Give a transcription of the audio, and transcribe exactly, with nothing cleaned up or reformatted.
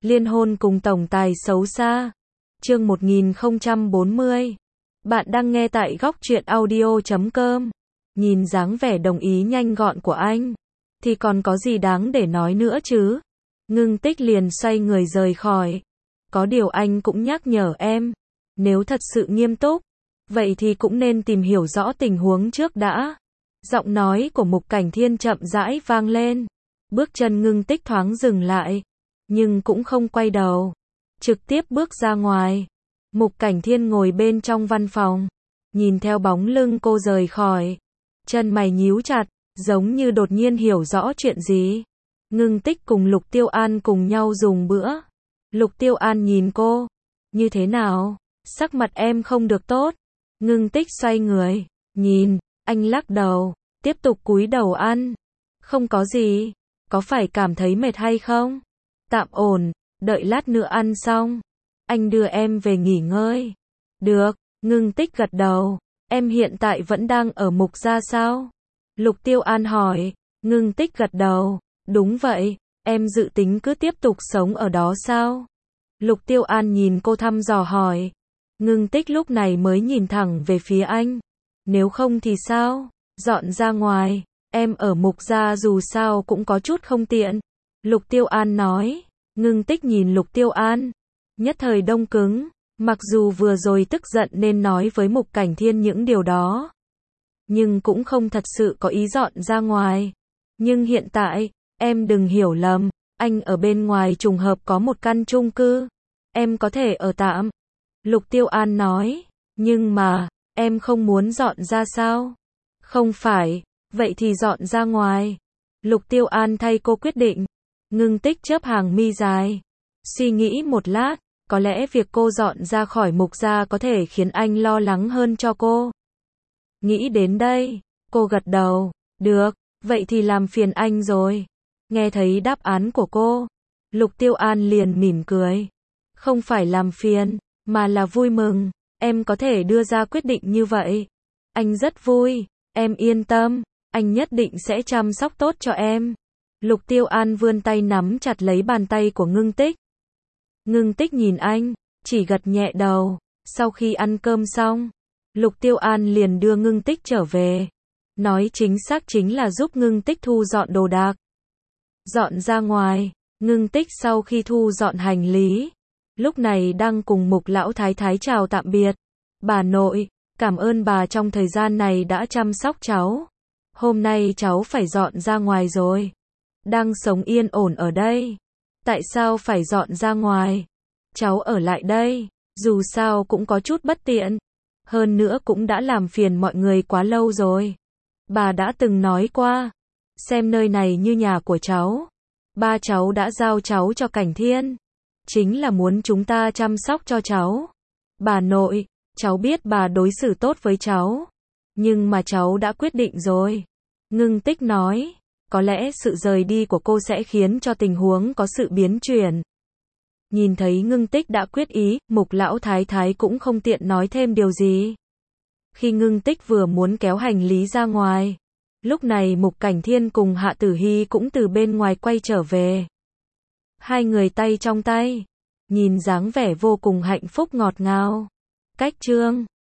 Liên hôn cùng tổng tài xấu xa. Chương một nghìn không trăm bốn mươi. Bạn đang nghe tại góc truyện audio chấm com. Nhìn dáng vẻ đồng ý nhanh gọn của anh, thì còn có gì đáng để nói nữa chứ. Ngưng Tích liền xoay người rời khỏi. Có điều anh cũng nhắc nhở em, nếu thật sự nghiêm túc, vậy thì cũng nên tìm hiểu rõ tình huống trước đã. Giọng nói của Mục Cảnh Thiên chậm rãi vang lên. Bước chân Ngưng Tích thoáng dừng lại, nhưng cũng không quay đầu, trực tiếp bước ra ngoài. Mục Cảnh Thiên ngồi bên trong văn phòng, nhìn theo bóng lưng cô rời khỏi, chân mày nhíu chặt, giống như đột nhiên hiểu rõ chuyện gì. Ngưng Tích cùng Lục Tiêu An cùng nhau dùng bữa. Lục Tiêu An nhìn cô, như thế nào, sắc mặt em không được tốt. Ngưng Tích xoay người, nhìn, anh lắc đầu, tiếp tục cúi đầu ăn. Không có gì, có phải cảm thấy mệt hay không? Tạm ổn, đợi lát nữa ăn xong, anh đưa em về nghỉ ngơi. Được, Ngưng Tích gật đầu. Em hiện tại vẫn đang ở Mục gia sao? Lục Tiêu An hỏi. Ngưng Tích gật đầu. Đúng vậy, em dự tính cứ tiếp tục sống ở đó sao? Lục Tiêu An nhìn cô thăm dò hỏi. Ngưng Tích lúc này mới nhìn thẳng về phía anh. Nếu không thì sao? Dọn ra ngoài, em ở Mục gia dù sao cũng có chút không tiện. Lục Tiêu An nói. Ngưng Tích nhìn Lục Tiêu An, nhất thời đông cứng. Mặc dù vừa rồi tức giận nên nói với Mục Cảnh Thiên những điều đó, nhưng cũng không thật sự có ý dọn ra ngoài. Nhưng hiện tại, em đừng hiểu lầm, anh ở bên ngoài trùng hợp có một căn chung cư, em có thể ở tạm. Lục Tiêu An nói. Nhưng mà, em không muốn dọn ra sao? Không phải, vậy thì dọn ra ngoài. Lục Tiêu An thay cô quyết định. Ngưng Tích chớp hàng mi dài, suy nghĩ một lát, có lẽ việc cô dọn ra khỏi Mục gia có thể khiến anh lo lắng hơn cho cô. Nghĩ đến đây, cô gật đầu. Được, vậy thì làm phiền anh rồi. Nghe thấy đáp án của cô, Lục Tiêu An liền mỉm cười. Không phải làm phiền, mà là vui mừng, em có thể đưa ra quyết định như vậy. Anh rất vui, em yên tâm, anh nhất định sẽ chăm sóc tốt cho em. Lục Tiêu An vươn tay nắm chặt lấy bàn tay của Ngưng Tích. Ngưng Tích nhìn anh, chỉ gật nhẹ đầu. Sau khi ăn cơm xong, Lục Tiêu An liền đưa Ngưng Tích trở về. Nói chính xác chính là giúp Ngưng Tích thu dọn đồ đạc. Dọn ra ngoài, Ngưng Tích sau khi thu dọn hành lý, lúc này đang cùng Mục lão thái thái chào tạm biệt. Bà nội, cảm ơn bà trong thời gian này đã chăm sóc cháu. Hôm nay cháu phải dọn ra ngoài rồi. Đang sống yên ổn ở đây, tại sao phải dọn ra ngoài? Cháu ở lại đây, dù sao cũng có chút bất tiện. Hơn nữa cũng đã làm phiền mọi người quá lâu rồi. Bà đã từng nói qua, xem nơi này như nhà của cháu. Ba cháu đã giao cháu cho Cảnh Thiên, chính là muốn chúng ta chăm sóc cho cháu. Bà nội, cháu biết bà đối xử tốt với cháu, nhưng mà cháu đã quyết định rồi. Ngưng Tích nói. Có lẽ sự rời đi của cô sẽ khiến cho tình huống có sự biến chuyển. Nhìn thấy Ngưng Tích đã quyết ý, Mục lão thái thái cũng không tiện nói thêm điều gì. Khi Ngưng Tích vừa muốn kéo hành lý ra ngoài, lúc này Mục Cảnh Thiên cùng Hạ Tử Hy cũng từ bên ngoài quay trở về. Hai người tay trong tay, nhìn dáng vẻ vô cùng hạnh phúc ngọt ngào. Cách chương